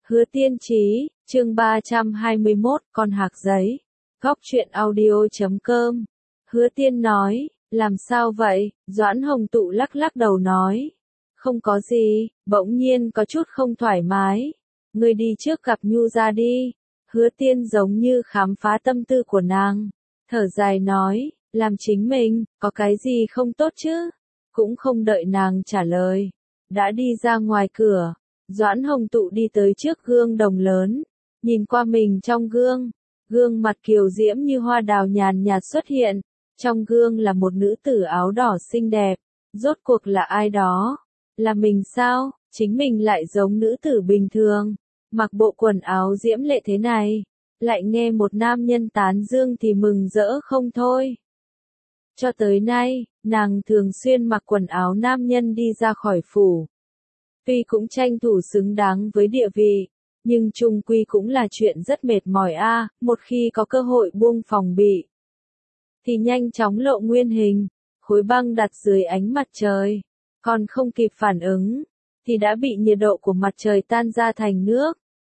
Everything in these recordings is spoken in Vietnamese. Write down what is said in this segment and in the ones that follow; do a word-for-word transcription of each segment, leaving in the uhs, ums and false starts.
Hứa Tiên Chí, chương ba trăm hai mươi mốt, con hạc giấy. Góc truyện audio chấm com. Hứa Tiên nói, làm sao vậy? Doãn Hồng Tụ lắc lắc đầu nói. Không có gì, bỗng nhiên có chút không thoải mái. Ngươi đi trước gặp Nhu ra đi. Hứa Tiên giống như khám phá tâm tư của nàng. Thở dài nói, làm chính mình, có cái gì không tốt chứ? Cũng không đợi nàng trả lời. Đã đi ra ngoài cửa. Doãn Hồng Tụ đi tới trước gương đồng lớn, nhìn qua mình trong gương, gương mặt kiều diễm như hoa đào nhàn nhạt xuất hiện, trong gương là một nữ tử áo đỏ xinh đẹp, rốt cuộc là ai đó? Là mình sao? Chính mình lại giống nữ tử bình thường, mặc bộ quần áo diễm lệ thế này, lại nghe một nam nhân tán dương thì mừng rỡ không thôi. Cho tới nay, nàng thường xuyên mặc quần áo nam nhân đi ra khỏi phủ. Tuy cũng tranh thủ xứng đáng với địa vị, nhưng chung quy cũng là chuyện rất mệt mỏi a, một khi có cơ hội buông phòng bị, thì nhanh chóng lộ nguyên hình, khối băng đặt dưới ánh mặt trời, còn không kịp phản ứng, thì đã bị nhiệt độ của mặt trời tan ra thành nước.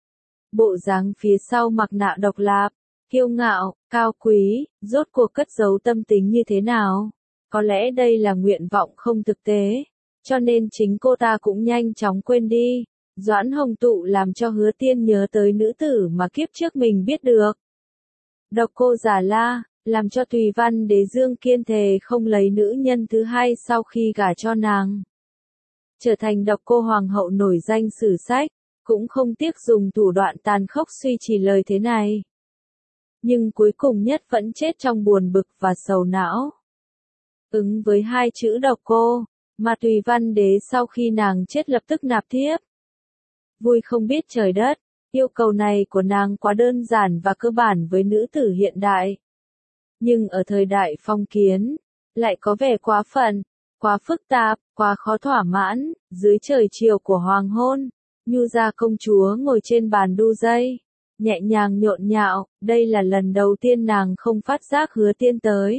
Bộ dáng phía sau mặt nạ độc lập, kiêu ngạo, cao quý, rốt cuộc cất giấu tâm tính như thế nào? Có lẽ đây là nguyện vọng không thực tế. Cho nên chính cô ta cũng nhanh chóng quên đi. Doãn Hồng Tụ làm cho Hứa Tiên nhớ tới nữ tử mà kiếp trước mình biết được. Độc Cô Già La, làm cho Tùy Văn Đế Dương kiên thề không lấy nữ nhân thứ hai sau khi gả cho nàng. Trở thành Độc Cô Hoàng hậu nổi danh sử sách, cũng không tiếc dùng thủ đoạn tàn khốc suy trì lời thế này. Nhưng cuối cùng nhất vẫn chết trong buồn bực và sầu não. Ứng với hai chữ Độc Cô, mà Tùy Văn Đế sau khi nàng chết lập tức nạp thiếp. Vui không biết trời đất, yêu cầu này của nàng quá đơn giản và cơ bản với nữ tử hiện đại. Nhưng ở thời đại phong kiến, lại có vẻ quá phận, quá phức tạp, quá khó thỏa mãn. Dưới trời chiều của hoàng hôn, Nhu gia công chúa ngồi trên bàn đu dây, nhẹ nhàng nhộn nhạo, đây là lần đầu tiên nàng không phát giác Hứa Tiên tới.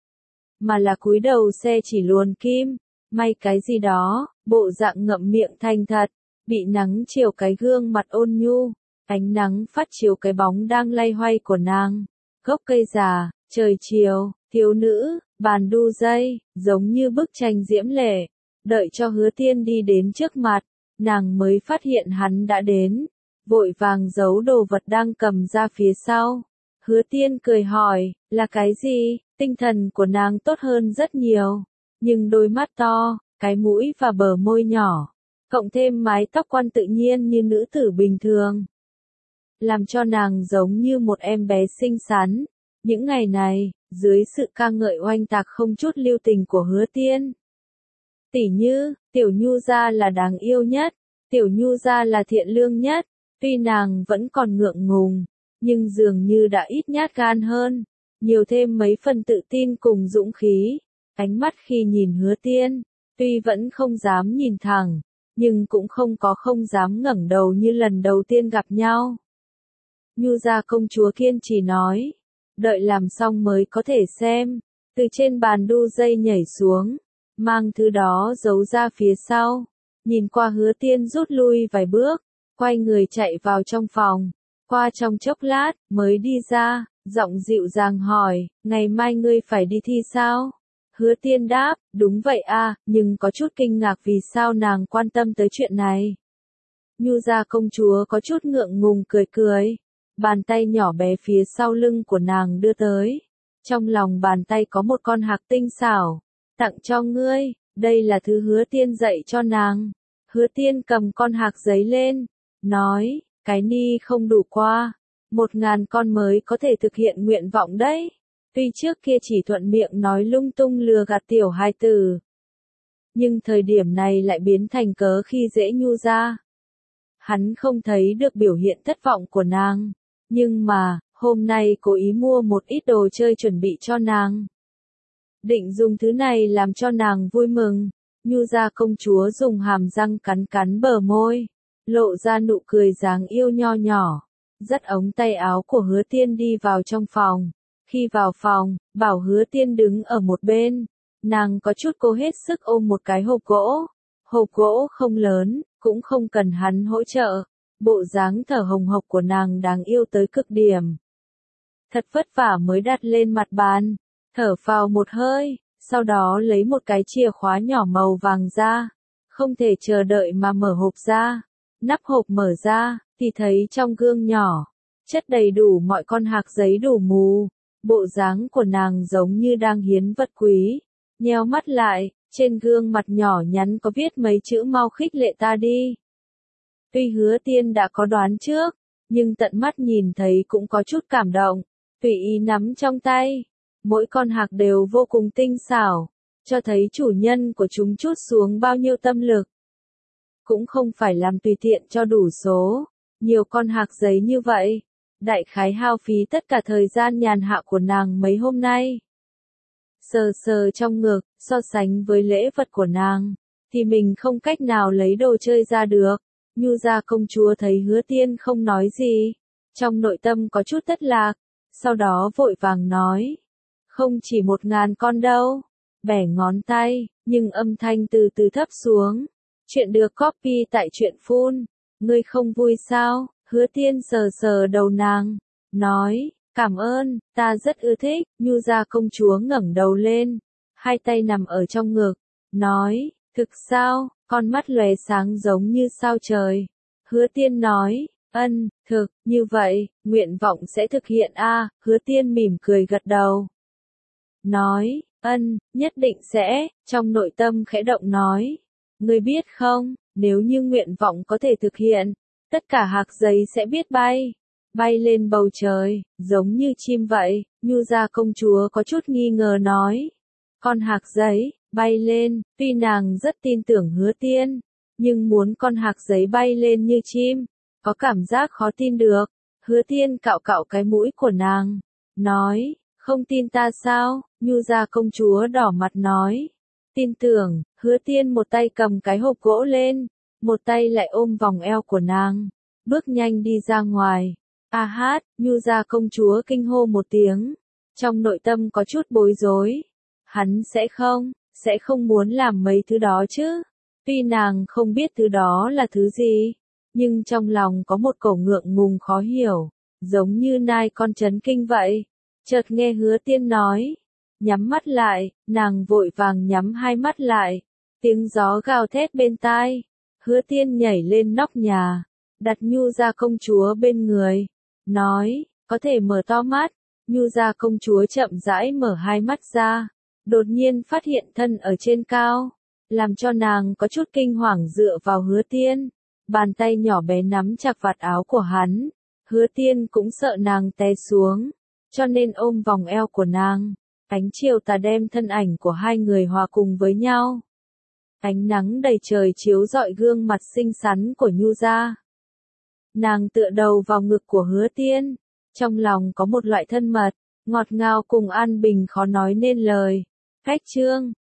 Mà là cúi đầu xe chỉ luồn kim. May cái gì đó, bộ dạng ngậm miệng thành thật, bị nắng chiều cái gương mặt ôn nhu, ánh nắng phát chiếu cái bóng đang lay hoay của nàng, gốc cây già, trời chiều, thiếu nữ, bàn đu dây, giống như bức tranh diễm lệ. Đợi cho Hứa Tiên đi đến trước mặt, nàng mới phát hiện hắn đã đến, vội vàng giấu đồ vật đang cầm ra phía sau. Hứa Tiên cười hỏi, là cái gì? Tinh thần của nàng tốt hơn rất nhiều. Nhưng đôi mắt to, cái mũi và bờ môi nhỏ, cộng thêm mái tóc quăn tự nhiên như nữ tử bình thường, làm cho nàng giống như một em bé xinh xắn. Những ngày này, dưới sự ca ngợi oanh tạc không chút lưu tình của Hứa Tiên, tỉ như, Tiểu Nhu gia là đáng yêu nhất, Tiểu Nhu gia là thiện lương nhất, tuy nàng vẫn còn ngượng ngùng, nhưng dường như đã ít nhát gan hơn, nhiều thêm mấy phần tự tin cùng dũng khí. Ánh mắt khi nhìn Hứa Tiên, tuy vẫn không dám nhìn thẳng, nhưng cũng không có không dám ngẩng đầu như lần đầu tiên gặp nhau. Nhu gia công chúa kiên trì nói, đợi làm xong mới có thể xem, từ trên bàn đu dây nhảy xuống, mang thứ đó giấu ra phía sau, nhìn qua Hứa Tiên rút lui vài bước, quay người chạy vào trong phòng, qua trong chốc lát, mới đi ra, giọng dịu dàng hỏi, ngày mai ngươi phải đi thi sao? Hứa Tiên đáp, đúng vậy a, nhưng có chút kinh ngạc vì sao nàng quan tâm tới chuyện này. Nhu gia công chúa có chút ngượng ngùng cười cười, bàn tay nhỏ bé phía sau lưng của nàng đưa tới. Trong lòng bàn tay có một con hạc tinh xảo, tặng cho ngươi, đây là thứ Hứa Tiên dạy cho nàng. Hứa Tiên cầm con hạc giấy lên, nói, cái ni không đủ qua, một ngàn con mới có thể thực hiện nguyện vọng đấy. Tuy trước kia chỉ thuận miệng nói lung tung lừa gạt tiểu hài tử, nhưng thời điểm này lại biến thành cớ khi dễ Nhu gia. Hắn không thấy được biểu hiện thất vọng của nàng, nhưng mà, hôm nay cố ý mua một ít đồ chơi chuẩn bị cho nàng. Định dùng thứ này làm cho nàng vui mừng. Nhu gia công chúa dùng hàm răng cắn cắn bờ môi, lộ ra nụ cười dáng yêu nho nhỏ, dắt ống tay áo của Hứa Tiên đi vào trong phòng. Khi vào phòng, bảo Hứa Tiên đứng ở một bên, nàng có chút cố hết sức ôm một cái hộp gỗ. Hộp gỗ không lớn, cũng không cần hắn hỗ trợ, bộ dáng thở hồng hộc của nàng đáng yêu tới cực điểm. Thật vất vả mới đặt lên mặt bàn, thở phào một hơi, sau đó lấy một cái chìa khóa nhỏ màu vàng ra, không thể chờ đợi mà mở hộp ra. Nắp hộp mở ra, thì thấy trong gương nhỏ, chất đầy đủ mọi con hạc giấy đủ mù, bộ dáng của nàng giống như đang hiến vật quý. Nheo mắt lại, trên gương mặt nhỏ nhắn có viết mấy chữ mau khích lệ ta đi. Tuy Hứa Tiên đã có đoán trước, nhưng tận mắt nhìn thấy cũng có chút cảm động, tùy ý nắm trong tay. Mỗi con hạc đều vô cùng tinh xảo, cho thấy chủ nhân của chúng trút xuống bao nhiêu tâm lực. Cũng không phải làm tùy tiện cho đủ số, nhiều con hạc giấy như vậy, đại khái hao phí tất cả thời gian nhàn hạ của nàng mấy hôm nay. Sờ sờ trong ngực, so sánh với lễ vật của nàng, thì mình không cách nào lấy đồ chơi ra được. Nhu gia công chúa thấy Hứa Tiên không nói gì, trong nội tâm có chút thất lạc, sau đó vội vàng nói, không chỉ một ngàn con đâu, bẻ ngón tay, nhưng âm thanh từ từ thấp xuống. Chuyện được copy tại truyện phun, ngươi không vui sao? Hứa Tiên sờ sờ đầu nàng, nói, cảm ơn, ta rất ưa thích. Nhu gia công chúa ngẩng đầu lên, hai tay nằm ở trong ngực, nói, thực sao? Con mắt lóe sáng giống như sao trời. Hứa Tiên nói, ân, thực, như vậy, nguyện vọng sẽ thực hiện a. À? Hứa Tiên mỉm cười gật đầu, nói, ân, nhất định sẽ. Trong nội tâm khẽ động nói, ngươi biết không, nếu như nguyện vọng có thể thực hiện, tất cả hạc giấy sẽ biết bay, bay lên bầu trời, giống như chim vậy. Nhu gia công chúa có chút nghi ngờ nói, con hạc giấy, bay lên, tuy nàng rất tin tưởng Hứa Tiên, nhưng muốn con hạc giấy bay lên như chim, có cảm giác khó tin được. Hứa Tiên cạo cạo cái mũi của nàng, nói, không tin ta sao? Nhu gia công chúa đỏ mặt nói, tin tưởng. Hứa Tiên một tay cầm cái hộp gỗ lên, một tay lại ôm vòng eo của nàng, bước nhanh đi ra ngoài. A hát, Nhu gia công chúa kinh hô một tiếng, trong nội tâm có chút bối rối. Hắn sẽ không, sẽ không muốn làm mấy thứ đó chứ. Tuy nàng không biết thứ đó là thứ gì, nhưng trong lòng có một cổ ngượng ngùng khó hiểu, giống như nai con chấn kinh vậy. Chợt nghe Hứa Tiên nói, nhắm mắt lại, nàng vội vàng nhắm hai mắt lại, tiếng gió gào thét bên tai. Hứa Tiên nhảy lên nóc nhà, đặt Nhu gia công chúa bên người, nói, có thể mở to mắt. Nhu gia công chúa chậm rãi mở hai mắt ra, đột nhiên phát hiện thân ở trên cao, làm cho nàng có chút kinh hoàng dựa vào Hứa Tiên, bàn tay nhỏ bé nắm chặt vạt áo của hắn. Hứa Tiên cũng sợ nàng té xuống, cho nên ôm vòng eo của nàng. Ánh chiều tà đem thân ảnh của hai người hòa cùng với nhau. Ánh nắng đầy trời chiếu rọi gương mặt xinh xắn của Nhu gia. Nàng tựa đầu vào ngực của Hứa Tiên, trong lòng có một loại thân mật, ngọt ngào cùng an bình khó nói nên lời. Khách chương